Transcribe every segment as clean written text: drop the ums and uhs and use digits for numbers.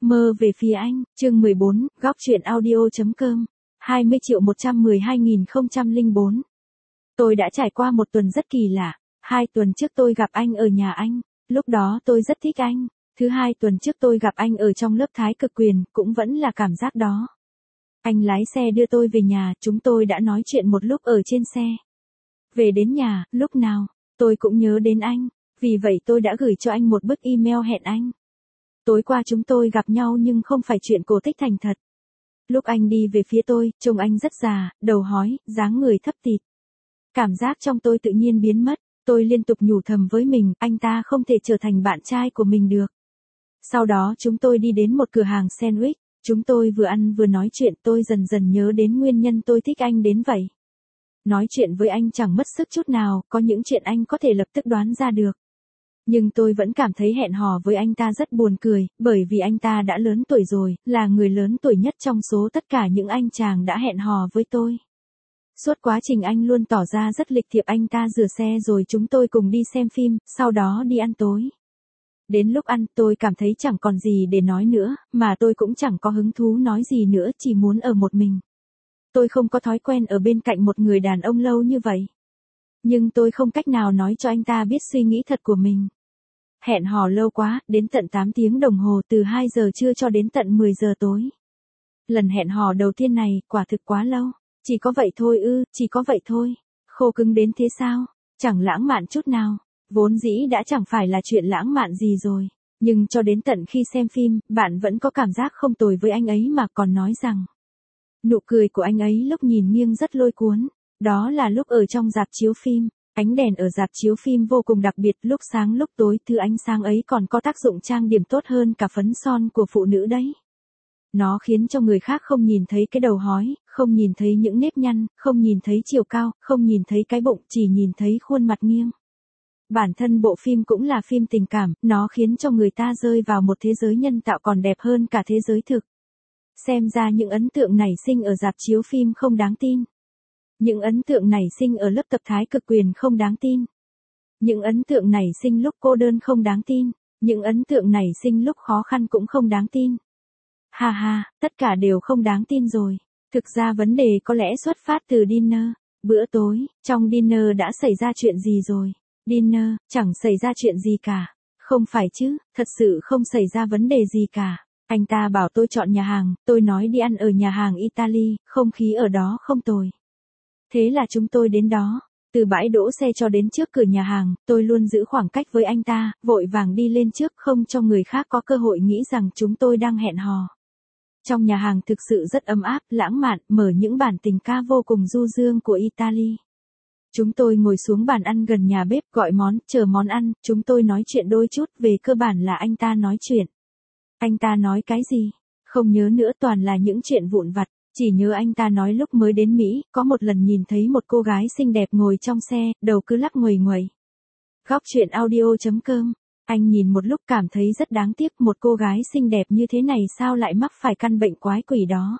Mơ về phía anh, chương 14, góc truyện audio.com, 20.112.004. Tôi đã trải qua một tuần rất kỳ lạ. 2 tuần trước tôi gặp anh ở nhà anh, lúc đó tôi rất thích anh. Thứ 2 tuần trước tôi gặp anh ở trong lớp thái cực quyền, cũng vẫn là cảm giác đó. Anh lái xe đưa tôi về nhà, chúng tôi đã nói chuyện một lúc ở trên xe. Về đến nhà, lúc nào, tôi cũng nhớ đến anh, vì vậy tôi đã gửi cho anh một bức email hẹn anh. Tối qua chúng tôi gặp nhau nhưng không phải chuyện cổ tích thành thật. Lúc anh đi về phía tôi, trông anh rất già, đầu hói, dáng người thấp thịt. Cảm giác trong tôi tự nhiên biến mất, tôi liên tục nhủ thầm với mình, anh ta không thể trở thành bạn trai của mình được. Sau đó chúng tôi đi đến một cửa hàng sandwich, chúng tôi vừa ăn vừa nói chuyện, tôi dần dần nhớ đến nguyên nhân tôi thích anh đến vậy. Nói chuyện với anh chẳng mất sức chút nào, có những chuyện anh có thể lập tức đoán ra được. Nhưng tôi vẫn cảm thấy hẹn hò với anh ta rất buồn cười, bởi vì anh ta đã lớn tuổi rồi, là người lớn tuổi nhất trong số tất cả những anh chàng đã hẹn hò với tôi. Suốt quá trình anh luôn tỏ ra rất lịch thiệp, anh ta rửa xe rồi chúng tôi cùng đi xem phim, sau đó đi ăn tối. Đến lúc ăn tôi cảm thấy chẳng còn gì để nói nữa, mà tôi cũng chẳng có hứng thú nói gì nữa, chỉ muốn ở một mình. Tôi không có thói quen ở bên cạnh một người đàn ông lâu như vậy. Nhưng tôi không cách nào nói cho anh ta biết suy nghĩ thật của mình. Hẹn hò lâu quá, đến tận 8 tiếng đồng hồ, từ 2 giờ trưa cho đến tận 10 giờ tối. Lần hẹn hò đầu tiên này, quả thực quá lâu. Chỉ có vậy thôi ư, chỉ có vậy thôi. Khô cứng đến thế sao? Chẳng lãng mạn chút nào. Vốn dĩ đã chẳng phải là chuyện lãng mạn gì rồi. Nhưng cho đến tận khi xem phim, bạn vẫn có cảm giác không tồi với anh ấy mà còn nói rằng. Nụ cười của anh ấy lúc nhìn nghiêng rất lôi cuốn. Đó là lúc ở trong rạp chiếu phim. Ánh đèn ở rạp chiếu phim vô cùng đặc biệt, lúc sáng lúc tối, thứ ánh sáng ấy còn có tác dụng trang điểm tốt hơn cả phấn son của phụ nữ đấy. Nó khiến cho người khác không nhìn thấy cái đầu hói, không nhìn thấy những nếp nhăn, không nhìn thấy chiều cao, không nhìn thấy cái bụng, chỉ nhìn thấy khuôn mặt nghiêng. Bản thân bộ phim cũng là phim tình cảm, nó khiến cho người ta rơi vào một thế giới nhân tạo còn đẹp hơn cả thế giới thực. Xem ra những ấn tượng nảy sinh ở rạp chiếu phim không đáng tin. Những ấn tượng nảy sinh ở lớp tập thái cực quyền không đáng tin. Những ấn tượng nảy sinh lúc cô đơn không đáng tin. Những ấn tượng nảy sinh lúc khó khăn cũng không đáng tin. Ha ha, tất cả đều không đáng tin rồi. Thực ra vấn đề có lẽ xuất phát từ dinner. Bữa tối, trong dinner đã xảy ra chuyện gì rồi? Dinner, chẳng xảy ra chuyện gì cả. Không phải chứ, thật sự không xảy ra vấn đề gì cả. Anh ta bảo tôi chọn nhà hàng, tôi nói đi ăn ở nhà hàng Italy, không khí ở đó không tồi. Thế là chúng tôi đến đó. Từ bãi đỗ xe cho đến trước cửa nhà hàng, tôi luôn giữ khoảng cách với anh ta, vội vàng đi lên trước không cho người khác có cơ hội nghĩ rằng chúng tôi đang hẹn hò. Trong nhà hàng thực sự rất ấm áp, lãng mạn, mở những bản tình ca vô cùng du dương của Italy. Chúng tôi ngồi xuống bàn ăn gần nhà bếp, gọi món, chờ món ăn, chúng tôi nói chuyện đôi chút, về cơ bản là anh ta nói chuyện. Anh ta nói cái gì? Không nhớ nữa, toàn là những chuyện vụn vặt. Chỉ nhớ anh ta nói lúc mới đến Mỹ, có một lần nhìn thấy một cô gái xinh đẹp ngồi trong xe, đầu cứ lắc nguầy nguầy. Góc truyện audio.com. Anh nhìn một lúc cảm thấy rất đáng tiếc, một cô gái xinh đẹp như thế này sao lại mắc phải căn bệnh quái quỷ đó.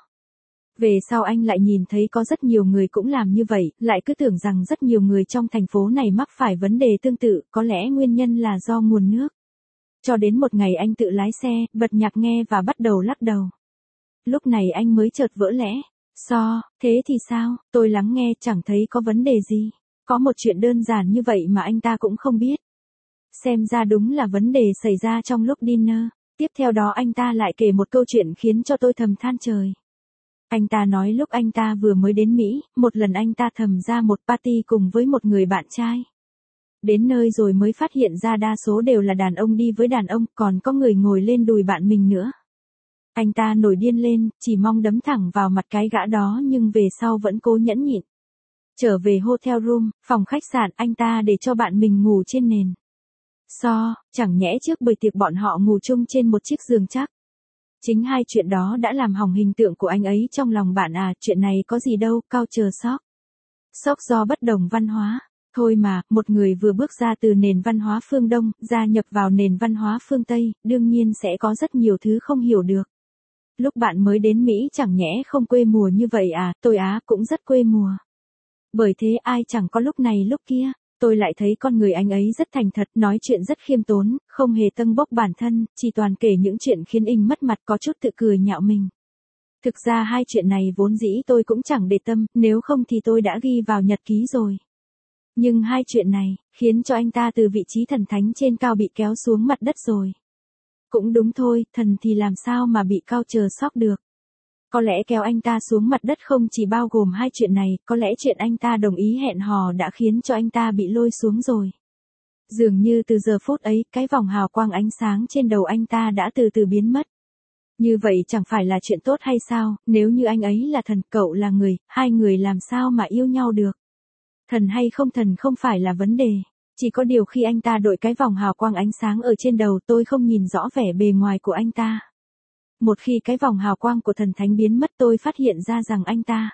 Về sau anh lại nhìn thấy có rất nhiều người cũng làm như vậy, lại cứ tưởng rằng rất nhiều người trong thành phố này mắc phải vấn đề tương tự, có lẽ nguyên nhân là do nguồn nước. Cho đến một ngày anh tự lái xe, bật nhạc nghe và bắt đầu lắc đầu. Lúc này anh mới chợt vỡ lẽ. Thế thì sao, tôi lắng nghe chẳng thấy có vấn đề gì. Có một chuyện đơn giản như vậy mà anh ta cũng không biết. Xem ra đúng là vấn đề xảy ra trong lúc dinner. Tiếp theo đó anh ta lại kể một câu chuyện khiến cho tôi thầm than trời. Anh ta nói lúc anh ta vừa mới đến Mỹ, một lần anh ta thầm ra một party cùng với một người bạn trai. Đến nơi rồi mới phát hiện ra đa số đều là đàn ông đi với đàn ông, còn có người ngồi lên đùi bạn mình nữa. Anh ta nổi điên lên, chỉ mong đấm thẳng vào mặt cái gã đó nhưng về sau vẫn cố nhẫn nhịn. Trở về hotel room, phòng khách sạn, anh ta để cho bạn mình ngủ trên nền. Chẳng nhẽ trước buổi tiệc bọn họ ngủ chung trên một chiếc giường chắc. Chính hai chuyện đó đã làm hỏng hình tượng của anh ấy trong lòng bạn à, chuyện này có gì đâu, culture shock. Sốc do bất đồng văn hóa. Thôi mà, một người vừa bước ra từ nền văn hóa phương Đông, gia nhập vào nền văn hóa phương Tây, đương nhiên sẽ có rất nhiều thứ không hiểu được. Lúc bạn mới đến Mỹ chẳng nhẽ không quê mùa như vậy à, tôi cũng rất quê mùa. Bởi thế ai chẳng có lúc này lúc kia. Tôi lại thấy con người anh ấy rất thành thật, nói chuyện rất khiêm tốn, không hề tâng bốc bản thân, chỉ toàn kể những chuyện khiến anh mất mặt, có chút tự cười nhạo mình. Thực ra hai chuyện này vốn dĩ tôi cũng chẳng để tâm, nếu không thì tôi đã ghi vào nhật ký rồi. Nhưng hai chuyện này, khiến cho anh ta từ vị trí thần thánh trên cao bị kéo xuống mặt đất rồi. Cũng đúng thôi, thần thì làm sao mà bị culture shock được. Có lẽ kéo anh ta xuống mặt đất không chỉ bao gồm hai chuyện này, có lẽ chuyện anh ta đồng ý hẹn hò đã khiến cho anh ta bị lôi xuống rồi. Dường như từ giờ phút ấy, cái vòng hào quang ánh sáng trên đầu anh ta đã từ từ biến mất. Như vậy chẳng phải là chuyện tốt hay sao, nếu như anh ấy là thần, cậu là người, hai người làm sao mà yêu nhau được. Thần hay không thần không phải là vấn đề. Chỉ có điều khi anh ta đội cái vòng hào quang ánh sáng ở trên đầu tôi không nhìn rõ vẻ bề ngoài của anh ta. Một khi cái vòng hào quang của thần thánh biến mất tôi phát hiện ra rằng anh ta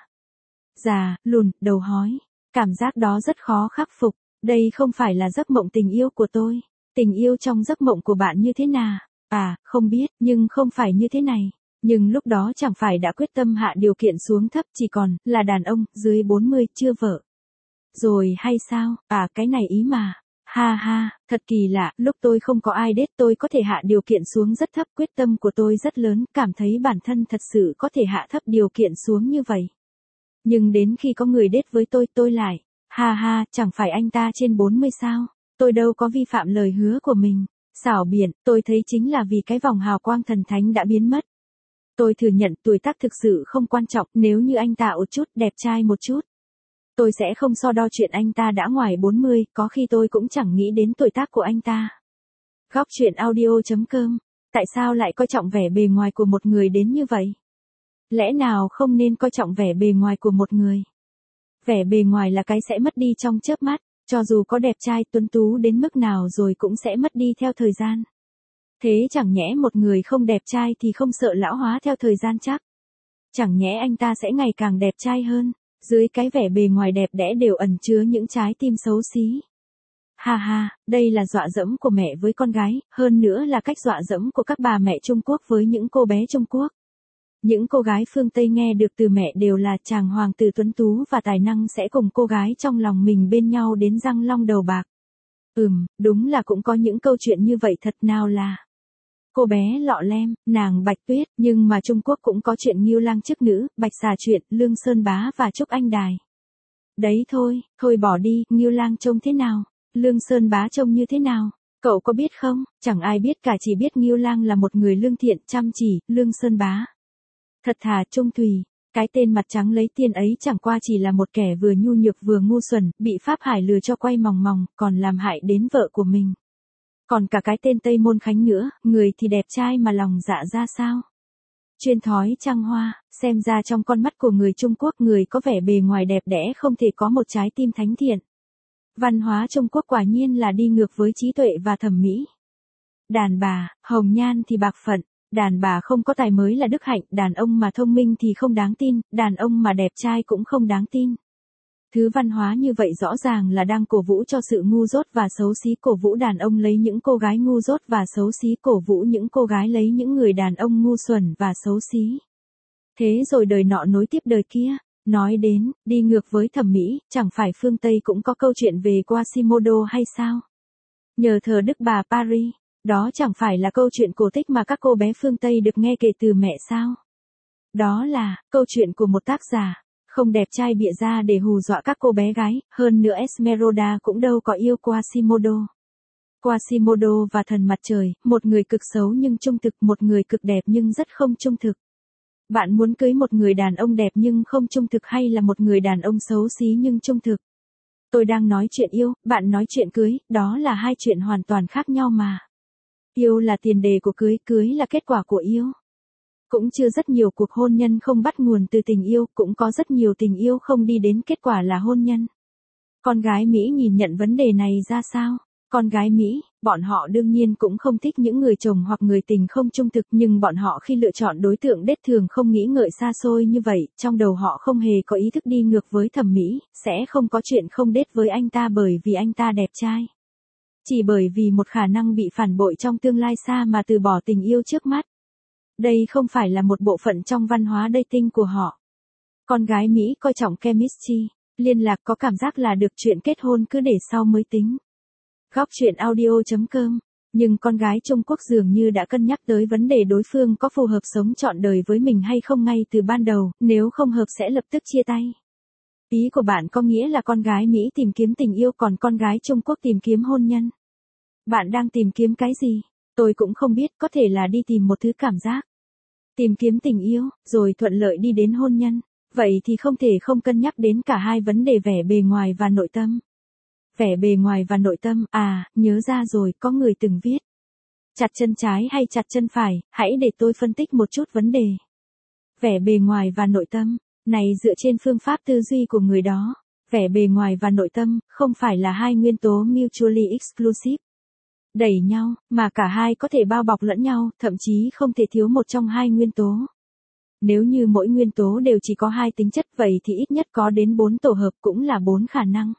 già, lùn, đầu hói. Cảm giác đó rất khó khắc phục. Đây không phải là giấc mộng tình yêu của tôi. Tình yêu trong giấc mộng của bạn như thế nào? À, không biết, nhưng không phải như thế này. Nhưng lúc đó chẳng phải đã quyết tâm hạ điều kiện xuống thấp, chỉ còn là đàn ông dưới 40 chưa vợ. Rồi hay sao? À, cái này ý mà. Ha ha, thật kỳ lạ, lúc tôi không có ai date tôi có thể hạ điều kiện xuống rất thấp, quyết tâm của tôi rất lớn, cảm thấy bản thân thật sự có thể hạ thấp điều kiện xuống như vậy. Nhưng đến khi có người date với tôi lại, ha ha, chẳng phải anh ta trên 40 sao? Tôi đâu có vi phạm lời hứa của mình. Xảo biện, tôi thấy chính là vì cái vòng hào quang thần thánh đã biến mất. Tôi thừa nhận tuổi tác thực sự không quan trọng, nếu như anh ta ổn chút, đẹp trai một chút. Tôi sẽ không so đo chuyện anh ta đã ngoài 40, có khi tôi cũng chẳng nghĩ đến tuổi tác của anh ta. Góc chuyện audio.com. Tại sao lại coi trọng vẻ bề ngoài của một người đến như vậy? Lẽ nào không nên coi trọng vẻ bề ngoài của một người? Vẻ bề ngoài là cái sẽ mất đi trong chớp mắt, cho dù có đẹp trai tuấn tú đến mức nào rồi cũng sẽ mất đi theo thời gian. Thế chẳng nhẽ một người không đẹp trai thì không sợ lão hóa theo thời gian chắc? Chẳng nhẽ anh ta sẽ ngày càng đẹp trai hơn? Dưới cái vẻ bề ngoài đẹp đẽ đều ẩn chứa những trái tim xấu xí. Ha ha, đây là dọa dẫm của mẹ với con gái, hơn nữa là cách dọa dẫm của các bà mẹ Trung Quốc với những cô bé Trung Quốc. Những cô gái phương Tây nghe được từ mẹ đều là chàng hoàng tử tuấn tú và tài năng sẽ cùng cô gái trong lòng mình bên nhau đến răng long đầu bạc. Đúng là cũng có những câu chuyện như vậy thật nào là. Cô bé Lọ Lem, nàng Bạch Tuyết, nhưng mà Trung Quốc cũng có chuyện Ngưu Lang chức nữ, Bạch Xà chuyện, Lương Sơn Bá và Trúc Anh Đài. Đấy thôi, thôi bỏ đi, Ngưu Lang trông thế nào? Lương Sơn Bá trông như thế nào? Cậu có biết không? Chẳng ai biết cả, chỉ biết Ngưu Lang là một người lương thiện, chăm chỉ, Lương Sơn Bá. Thật thà trung thùy, cái tên mặt trắng lấy tiền ấy chẳng qua chỉ là một kẻ vừa nhu nhược vừa ngu xuẩn, bị Pháp Hải lừa cho quay mòng mòng, còn làm hại đến vợ của mình. Còn cả cái tên Tây Môn Khánh nữa, người thì đẹp trai mà lòng dạ ra sao? Chuyên thói trăng hoa, xem ra trong con mắt của người Trung Quốc người có vẻ bề ngoài đẹp đẽ không thể có một trái tim thánh thiện. Văn hóa Trung Quốc quả nhiên là đi ngược với trí tuệ và thẩm mỹ. Đàn bà, hồng nhan thì bạc phận, đàn bà không có tài mới là đức hạnh, đàn ông mà thông minh thì không đáng tin, đàn ông mà đẹp trai cũng không đáng tin. Thứ văn hóa như vậy rõ ràng là đang cổ vũ cho sự ngu dốt và xấu xí, cổ vũ đàn ông lấy những cô gái ngu dốt và xấu xí, cổ vũ những cô gái lấy những người đàn ông ngu xuẩn và xấu xí. Thế rồi đời nọ nối tiếp đời kia, nói đến, đi ngược với thẩm mỹ, chẳng phải phương Tây cũng có câu chuyện về Quasimodo hay sao? Nhờ thờ Đức Bà Paris, đó chẳng phải là câu chuyện cổ tích mà các cô bé phương Tây được nghe kể từ mẹ sao? Đó là, câu chuyện của một tác giả không đẹp trai bịa ra để hù dọa các cô bé gái, hơn nữa Esmeralda cũng đâu có yêu Quasimodo. Quasimodo và thần mặt trời, một người cực xấu nhưng trung thực, một người cực đẹp nhưng rất không trung thực. Bạn muốn cưới một người đàn ông đẹp nhưng không trung thực hay là một người đàn ông xấu xí nhưng trung thực? Tôi đang nói chuyện yêu, bạn nói chuyện cưới, đó là hai chuyện hoàn toàn khác nhau mà. Yêu là tiền đề của cưới, cưới là kết quả của yêu. Cũng chưa rất nhiều cuộc hôn nhân không bắt nguồn từ tình yêu, cũng có rất nhiều tình yêu không đi đến kết quả là hôn nhân. Con gái Mỹ nhìn nhận vấn đề này ra sao? Con gái Mỹ, bọn họ đương nhiên cũng không thích những người chồng hoặc người tình không trung thực, nhưng bọn họ khi lựa chọn đối tượng đết thường không nghĩ ngợi xa xôi như vậy, trong đầu họ không hề có ý thức đi ngược với thẩm mỹ, sẽ không có chuyện không đết với anh ta bởi vì anh ta đẹp trai. Chỉ bởi vì một khả năng bị phản bội trong tương lai xa mà từ bỏ tình yêu trước mắt. Đây không phải là một bộ phận trong văn hóa dating của họ. Con gái Mỹ coi trọng chemistry, Liên lạc có cảm giác là được chuyện kết hôn cứ để sau mới tính. Góc chuyện audio.com. Nhưng con gái Trung Quốc dường như đã cân nhắc tới vấn đề đối phương có phù hợp sống trọn đời với mình hay không ngay từ ban đầu, nếu không hợp sẽ lập tức chia tay. Ý của bạn có nghĩa là con gái Mỹ tìm kiếm tình yêu còn con gái Trung Quốc tìm kiếm hôn nhân. Bạn đang tìm kiếm cái gì? Tôi cũng không biết, có thể là đi tìm một thứ cảm giác. Tìm kiếm tình yêu, rồi thuận lợi đi đến hôn nhân. Vậy thì không thể không cân nhắc đến cả hai vấn đề vẻ bề ngoài và nội tâm. Vẻ bề ngoài và nội tâm, nhớ ra rồi, có người từng viết. Chặt chân trái hay chặt chân phải, hãy để tôi phân tích một chút vấn đề. Vẻ bề ngoài và nội tâm, này dựa trên phương pháp tư duy của người đó. Vẻ bề ngoài và nội tâm, không phải là hai nguyên tố mutually exclusive. Đẩy nhau, mà cả hai có thể bao bọc lẫn nhau, thậm chí không thể thiếu một trong hai nguyên tố. Nếu như mỗi nguyên tố đều chỉ có hai tính chất vậy thì ít nhất có đến 4 tổ hợp cũng là 4 khả năng.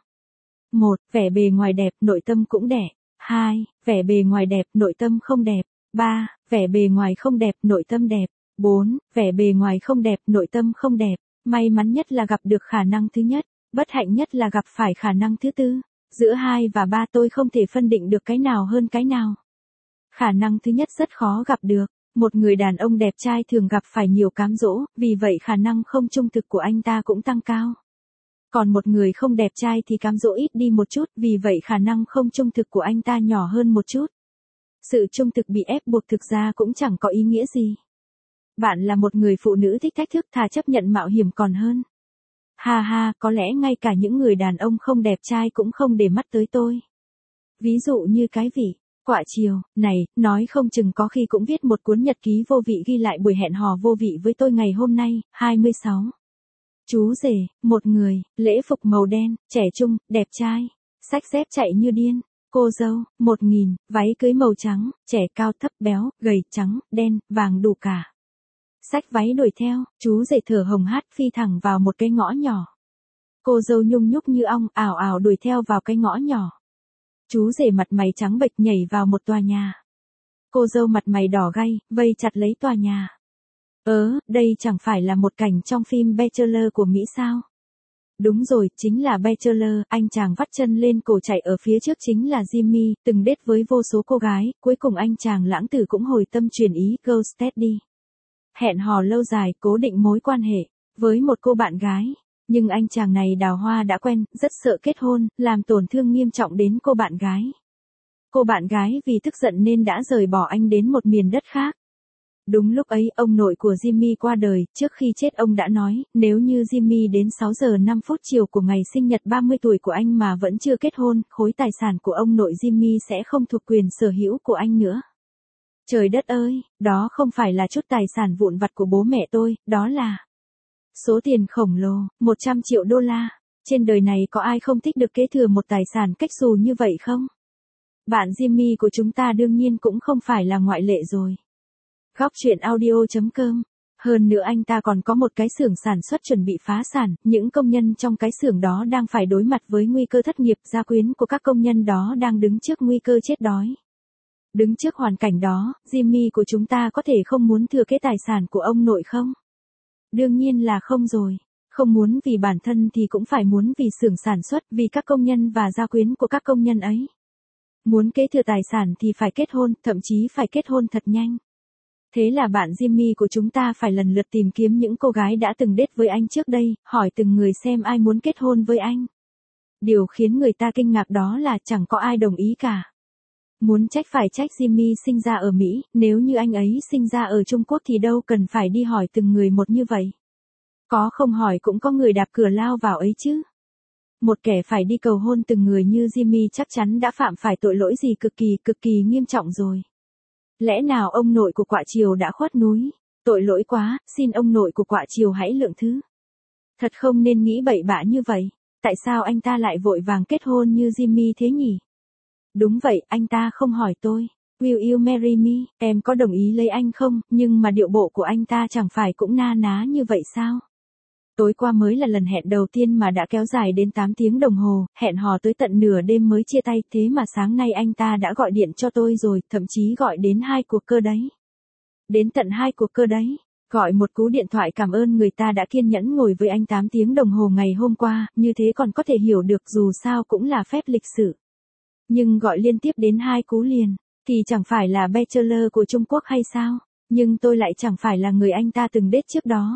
1. Vẻ bề ngoài đẹp, nội tâm cũng đẹp. 2. Vẻ bề ngoài đẹp, nội tâm không đẹp. 3. Vẻ bề ngoài không đẹp, nội tâm đẹp. 4. Vẻ bề ngoài không đẹp, nội tâm không đẹp. May mắn nhất là gặp được khả năng thứ nhất, bất hạnh nhất là gặp phải khả năng thứ tư. Giữa 2 và 3 tôi không thể phân định được cái nào hơn cái nào. Khả năng thứ nhất rất khó gặp được. Một người đàn ông đẹp trai thường gặp phải nhiều cám dỗ, vì vậy khả năng không trung thực của anh ta cũng tăng cao. Còn một người không đẹp trai thì cám dỗ ít đi một chút, vì vậy khả năng không trung thực của anh ta nhỏ hơn một chút. Sự trung thực bị ép buộc thực ra cũng chẳng có ý nghĩa gì. Bạn là một người phụ nữ thích thách thức, thà chấp nhận mạo hiểm còn hơn. Ha ha, có lẽ ngay cả những người đàn ông không đẹp trai cũng không để mắt tới tôi. Ví dụ như cái vị Quạ Chiều này, nói không chừng có khi cũng viết một cuốn nhật ký vô vị ghi lại buổi hẹn hò vô vị với tôi ngày hôm nay, 26. Chú rể, một người, lễ phục màu đen, trẻ trung, đẹp trai, xách dép chạy như điên. Cô dâu, 1000, váy cưới màu trắng, trẻ cao thấp béo, gầy, trắng, đen, vàng đủ cả. Xách váy đuổi theo, chú rể thở hồng hắt phi thẳng vào một cái ngõ nhỏ. Cô dâu nhung nhúc như ong ảo ảo đuổi theo vào cái ngõ nhỏ. Chú rể mặt mày trắng bệch nhảy vào một tòa nhà. Cô dâu mặt mày đỏ gay, vây chặt lấy tòa nhà. Đây chẳng phải là một cảnh trong phim Bachelor của Mỹ sao? Đúng rồi, chính là Bachelor, anh chàng vắt chân lên cổ chạy ở phía trước chính là Jimmy, từng date với vô số cô gái, cuối cùng anh chàng lãng tử cũng hồi tâm chuyển ý, ghosted đi. Hẹn hò lâu dài, cố định mối quan hệ với một cô bạn gái. Nhưng anh chàng này đào hoa đã quen, rất sợ kết hôn, làm tổn thương nghiêm trọng đến cô bạn gái. Cô bạn gái vì tức giận nên đã rời bỏ anh đến một miền đất khác. Đúng lúc ấy, ông nội của Jimmy qua đời, trước khi chết ông đã nói, nếu như Jimmy đến 6 giờ 5 phút chiều của ngày sinh nhật 30 tuổi của anh mà vẫn chưa kết hôn, khối tài sản của ông nội Jimmy sẽ không thuộc quyền sở hữu của anh nữa. Trời đất ơi, đó không phải là chút tài sản vụn vặt của bố mẹ tôi, đó là số tiền khổng lồ, 100 triệu đô la. Trên đời này có ai không thích được kế thừa một tài sản cách xù như vậy không? Bạn Jimmy của chúng ta đương nhiên cũng không phải là ngoại lệ rồi. Góc chuyện audio.com. Hơn nữa anh ta còn có một cái xưởng sản xuất chuẩn bị phá sản, những công nhân trong cái xưởng đó đang phải đối mặt với nguy cơ thất nghiệp, gia quyến của các công nhân đó đang đứng trước nguy cơ chết đói. Đứng trước hoàn cảnh đó, Jimmy của chúng ta có thể không muốn thừa kế tài sản của ông nội không? Đương nhiên là không rồi. Không muốn vì bản thân thì cũng phải muốn vì xưởng sản xuất, vì các công nhân và gia quyến của các công nhân ấy. Muốn kế thừa tài sản thì phải kết hôn, thậm chí phải kết hôn thật nhanh. Thế là bạn Jimmy của chúng ta phải lần lượt tìm kiếm những cô gái đã từng date với anh trước đây, hỏi từng người xem ai muốn kết hôn với anh. Điều khiến người ta kinh ngạc đó là chẳng có ai đồng ý cả. Muốn trách phải trách Jimmy sinh ra ở Mỹ, nếu như anh ấy sinh ra ở Trung Quốc thì đâu cần phải đi hỏi từng người một như vậy. Có không hỏi cũng có người đạp cửa lao vào ấy chứ. Một kẻ phải đi cầu hôn từng người như Jimmy chắc chắn đã phạm phải tội lỗi gì cực kỳ nghiêm trọng rồi. Lẽ nào ông nội của Quạ Chiều đã khuất núi? Tội lỗi quá, xin ông nội của Quạ Chiều hãy lượng thứ. Thật không nên nghĩ bậy bạ như vậy. Tại sao anh ta lại vội vàng kết hôn như Jimmy thế nhỉ? Đúng vậy, anh ta không hỏi tôi. Will you marry me? Em có đồng ý lấy anh không? Nhưng mà điệu bộ của anh ta chẳng phải cũng na ná như vậy sao? Tối qua mới là lần hẹn đầu tiên mà đã kéo dài đến 8 tiếng đồng hồ, hẹn hò tới tận nửa đêm mới chia tay, thế mà sáng nay anh ta đã gọi điện cho tôi rồi, thậm chí gọi đến 2 cuộc cơ đấy. Đến tận 2 cuộc cơ đấy. Gọi một cú điện thoại cảm ơn người ta đã kiên nhẫn ngồi với anh 8 tiếng đồng hồ ngày hôm qua, như thế còn có thể hiểu được dù sao cũng là phép lịch sự. Nhưng gọi liên tiếp đến 2 cú liền, thì chẳng phải là Bachelor của Trung Quốc hay sao? Nhưng tôi lại chẳng phải là người anh ta từng date trước đó.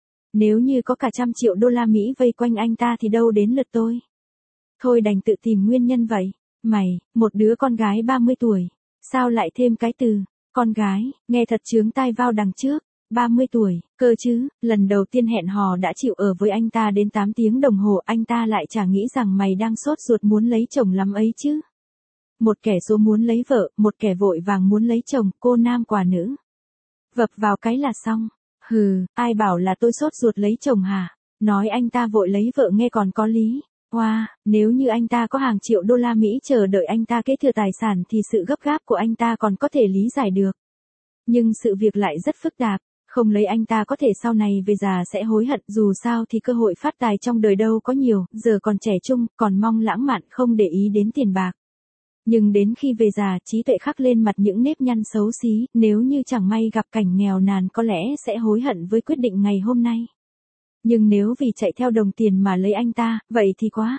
Nếu như có cả $100 triệu Mỹ vây quanh anh ta thì đâu đến lượt tôi. Thôi đành tự tìm nguyên nhân vậy. Mày, một đứa con gái 30 tuổi. Sao lại thêm cái từ, con gái, nghe thật chướng tai vào đằng trước. 30 tuổi, cơ chứ, lần đầu tiên hẹn hò đã chịu ở với anh ta đến 8 tiếng đồng hồ, anh ta lại chả nghĩ rằng mày đang sốt ruột muốn lấy chồng lắm ấy chứ. Một kẻ số muốn lấy vợ, một kẻ vội vàng muốn lấy chồng, cô nam quả nữ. Vập vào cái là xong. Hừ, ai bảo là tôi sốt ruột lấy chồng hả? Nói anh ta vội lấy vợ nghe còn có lý. Wow, nếu như anh ta có hàng $1 triệu Mỹ chờ đợi anh ta kế thừa tài sản thì sự gấp gáp của anh ta còn có thể lý giải được. Nhưng sự việc lại rất phức tạp. Không lấy anh ta có thể sau này về già sẽ hối hận, dù sao thì cơ hội phát tài trong đời đâu có nhiều, giờ còn trẻ trung, còn mong lãng mạn không để ý đến tiền bạc. Nhưng đến khi về già trí tuệ khắc lên mặt những nếp nhăn xấu xí, nếu như chẳng may gặp cảnh nghèo nàn có lẽ sẽ hối hận với quyết định ngày hôm nay. Nhưng nếu vì chạy theo đồng tiền mà lấy anh ta, vậy thì quá.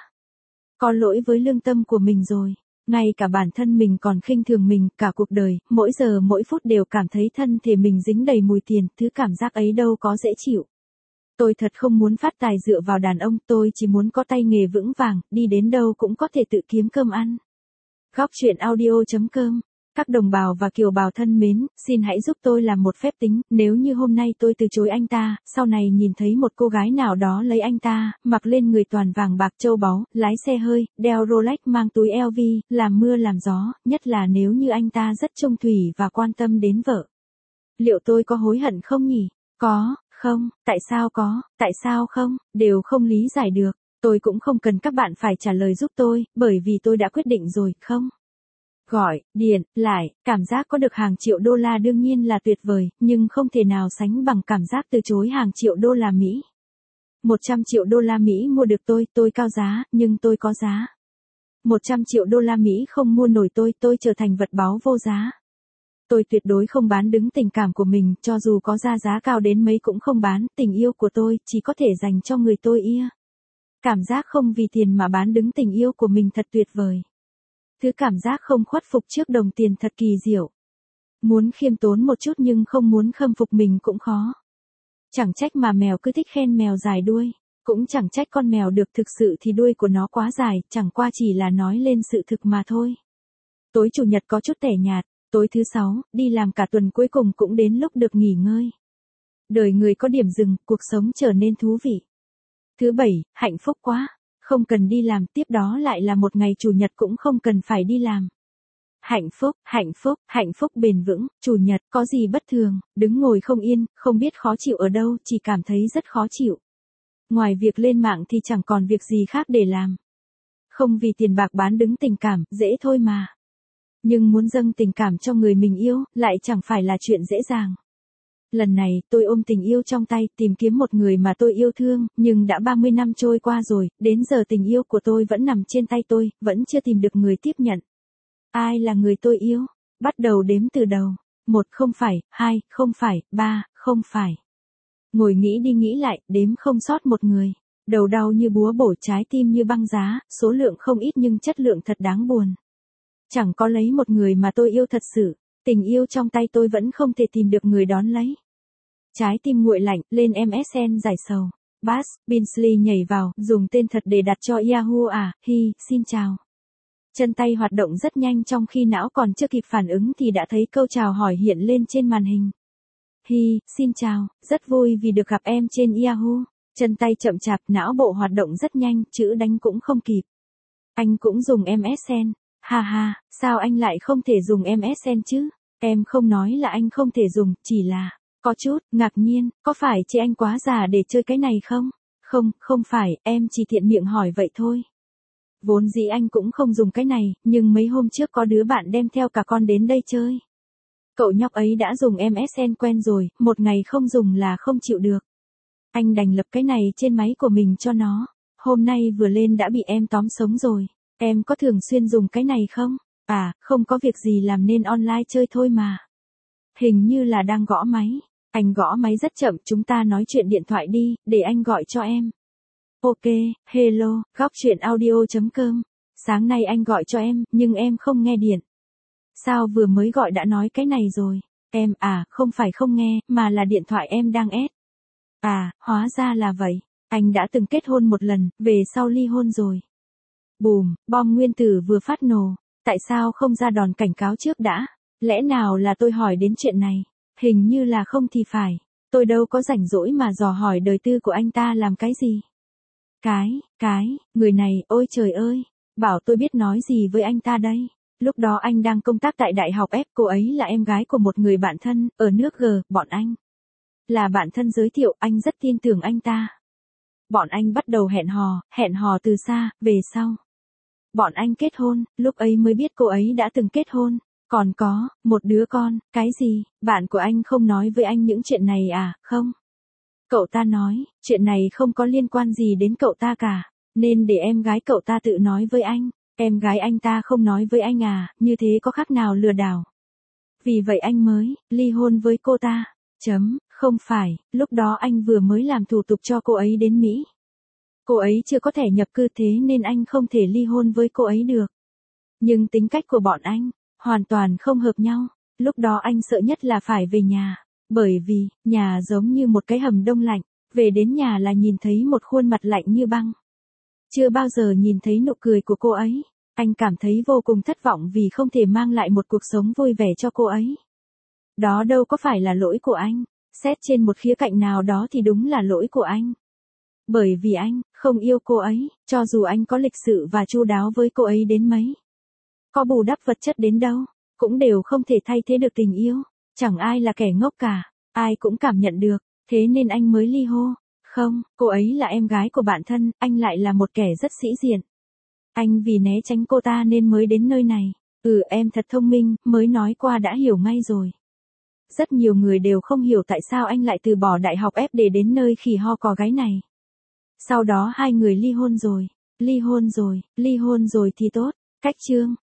Có lỗi với lương tâm của mình rồi. Ngay cả bản thân mình còn khinh thường mình, cả cuộc đời, mỗi giờ mỗi phút đều cảm thấy thân thể mình dính đầy mùi tiền, thứ cảm giác ấy đâu có dễ chịu. Tôi thật không muốn phát tài dựa vào đàn ông, tôi chỉ muốn có tay nghề vững vàng, đi đến đâu cũng có thể tự kiếm cơm ăn. Góc truyện audio.com. Các đồng bào và kiều bào thân mến, xin hãy giúp tôi làm một phép tính, nếu như hôm nay tôi từ chối anh ta, sau này nhìn thấy một cô gái nào đó lấy anh ta, mặc lên người toàn vàng bạc châu báu, lái xe hơi, đeo Rolex mang túi LV, làm mưa làm gió, nhất là nếu như anh ta rất trung thủy và quan tâm đến vợ. Liệu tôi có hối hận không nhỉ? Có, không, tại sao không, đều không lý giải được. Tôi cũng không cần các bạn phải trả lời giúp tôi, bởi vì tôi đã quyết định rồi, không? Gọi, điện, lại, cảm giác có được hàng $1 triệu đương nhiên là tuyệt vời, nhưng không thể nào sánh bằng cảm giác từ chối hàng $1 triệu Mỹ. $100 triệu Mỹ mua được tôi cao giá, nhưng tôi có giá. $100 triệu Mỹ không mua nổi tôi trở thành vật báu vô giá. Tôi tuyệt đối không bán đứng tình cảm của mình, cho dù có ra giá cao đến mấy cũng không bán, tình yêu của tôi chỉ có thể dành cho người tôi yêu. Cảm giác không vì tiền mà bán đứng tình yêu của mình thật tuyệt vời. Thứ cảm giác không khuất phục trước đồng tiền thật kỳ diệu. Muốn khiêm tốn một chút nhưng không muốn khâm phục mình cũng khó. Chẳng trách mà mèo cứ thích khen mèo dài đuôi. Cũng chẳng trách con mèo được, thực sự thì đuôi của nó quá dài, chẳng qua chỉ là nói lên sự thực mà thôi. Tối chủ nhật có chút tẻ nhạt, tối thứ sáu, đi làm cả tuần cuối cùng cũng đến lúc được nghỉ ngơi. Đời người có điểm dừng, cuộc sống trở nên thú vị. Thứ bảy, hạnh phúc quá. Không cần đi làm, tiếp đó lại là một ngày chủ nhật cũng không cần phải đi làm. Hạnh phúc bền vững, chủ nhật, có gì bất thường, đứng ngồi không yên, không biết khó chịu ở đâu, chỉ cảm thấy rất khó chịu. Ngoài việc lên mạng thì chẳng còn việc gì khác để làm. Không vì tiền bạc bán đứng tình cảm, dễ thôi mà. Nhưng muốn dâng tình cảm cho người mình yêu, lại chẳng phải là chuyện dễ dàng. Lần này, tôi ôm tình yêu trong tay, tìm kiếm một người mà tôi yêu thương, nhưng đã 30 năm trôi qua rồi, đến giờ tình yêu của tôi vẫn nằm trên tay tôi, vẫn chưa tìm được người tiếp nhận. Ai là người tôi yêu? Bắt đầu đếm từ đầu. 1 không phải, 2 không phải, 3 không phải. Ngồi nghĩ đi nghĩ lại, đếm không sót một người. Đầu đau như búa bổ, trái tim như băng giá, số lượng không ít nhưng chất lượng thật đáng buồn. Chẳng có lấy một người mà tôi yêu thật sự. Tình yêu trong tay tôi vẫn không thể tìm được người đón lấy. Trái tim nguội lạnh, lên MSN giải sầu. Bass, Binsley nhảy vào, dùng tên thật để đặt cho Yahoo à, xin chào. Chân tay hoạt động rất nhanh, trong khi não còn chưa kịp phản ứng thì đã thấy câu chào hỏi hiện lên trên màn hình. Xin chào, rất vui vì được gặp em trên Yahoo. Chân tay chậm chạp, não bộ hoạt động rất nhanh, chữ đánh cũng không kịp. Anh cũng dùng MSN. Ha, sao anh lại không thể dùng MSN chứ? Em không nói là anh không thể dùng, chỉ là có chút ngạc nhiên, có phải chị anh quá già để chơi cái này không? Không phải, em chỉ tiện miệng hỏi vậy thôi. Vốn dĩ anh cũng không dùng cái này, nhưng mấy hôm trước có đứa bạn đem theo cả con đến đây chơi. Cậu nhóc ấy đã dùng MSN quen rồi, một ngày không dùng là không chịu được. Anh đành lập cái này trên máy của mình cho nó. Hôm nay vừa lên đã bị em tóm sống rồi. Em có thường xuyên dùng cái này không? À, không có việc gì làm nên online chơi thôi mà. Hình như là đang gõ máy. Anh gõ máy rất chậm, chúng ta nói chuyện điện thoại đi, để anh gọi cho em. Ok, hello, góc chuyện audio.com. Sáng nay anh gọi cho em, nhưng em không nghe điện. Sao vừa mới gọi đã nói cái này rồi? Em không phải không nghe, mà là điện thoại em đang ép. Hóa ra là vậy. Anh đã từng kết hôn một lần, về sau ly hôn rồi. Bùm, bom nguyên tử vừa phát nổ. Tại sao không ra đòn cảnh cáo trước đã? Lẽ nào là tôi hỏi đến chuyện này? Hình như là không thì phải. Tôi đâu có rảnh rỗi mà dò hỏi đời tư của anh ta làm cái gì. Người này, ôi trời ơi. Bảo tôi biết nói gì với anh ta đây. Lúc đó anh đang công tác tại Đại học F, cô ấy là em gái của một người bạn thân, ở nước G, bọn anh. Là bạn thân giới thiệu, anh rất tin tưởng anh ta. Bọn anh bắt đầu hẹn hò từ xa, về sau. Bọn anh kết hôn, lúc ấy mới biết cô ấy đã từng kết hôn, còn có, một đứa con, cái gì, bạn của anh không nói với anh những chuyện này không? Cậu ta nói, chuyện này không có liên quan gì đến cậu ta cả, nên để em gái cậu ta tự nói với anh. Em gái anh ta không nói với anh như thế có khác nào lừa đảo. Vì vậy anh mới ly hôn với cô ta. Không phải, lúc đó anh vừa mới làm thủ tục cho cô ấy đến Mỹ. Cô ấy chưa có thẻ nhập cư, thế nên anh không thể ly hôn với cô ấy được. Nhưng tính cách của bọn anh hoàn toàn không hợp nhau. Lúc đó anh sợ nhất là phải về nhà, bởi vì nhà giống như một cái hầm đông lạnh, về đến nhà là nhìn thấy một khuôn mặt lạnh như băng. Chưa bao giờ nhìn thấy nụ cười của cô ấy. Anh cảm thấy vô cùng thất vọng vì không thể mang lại một cuộc sống vui vẻ cho cô ấy. Đó đâu có phải là lỗi của anh. Xét trên một khía cạnh nào đó thì đúng là lỗi của anh. Bởi vì anh không yêu cô ấy, cho dù anh có lịch sự và chu đáo với cô ấy đến mấy. Có bù đắp vật chất đến đâu, cũng đều không thể thay thế được tình yêu. Chẳng ai là kẻ ngốc cả, ai cũng cảm nhận được, thế nên anh mới ly hôn. Không, cô ấy là em gái của bạn thân, anh lại là một kẻ rất sĩ diện. Anh vì né tránh cô ta nên mới đến nơi này. Em thật thông minh, mới nói qua đã hiểu ngay rồi. Rất nhiều người đều không hiểu tại sao anh lại từ bỏ Đại học F để đến nơi khỉ ho cò gáy này. Sau đó hai người ly hôn rồi thì tốt. Cách chương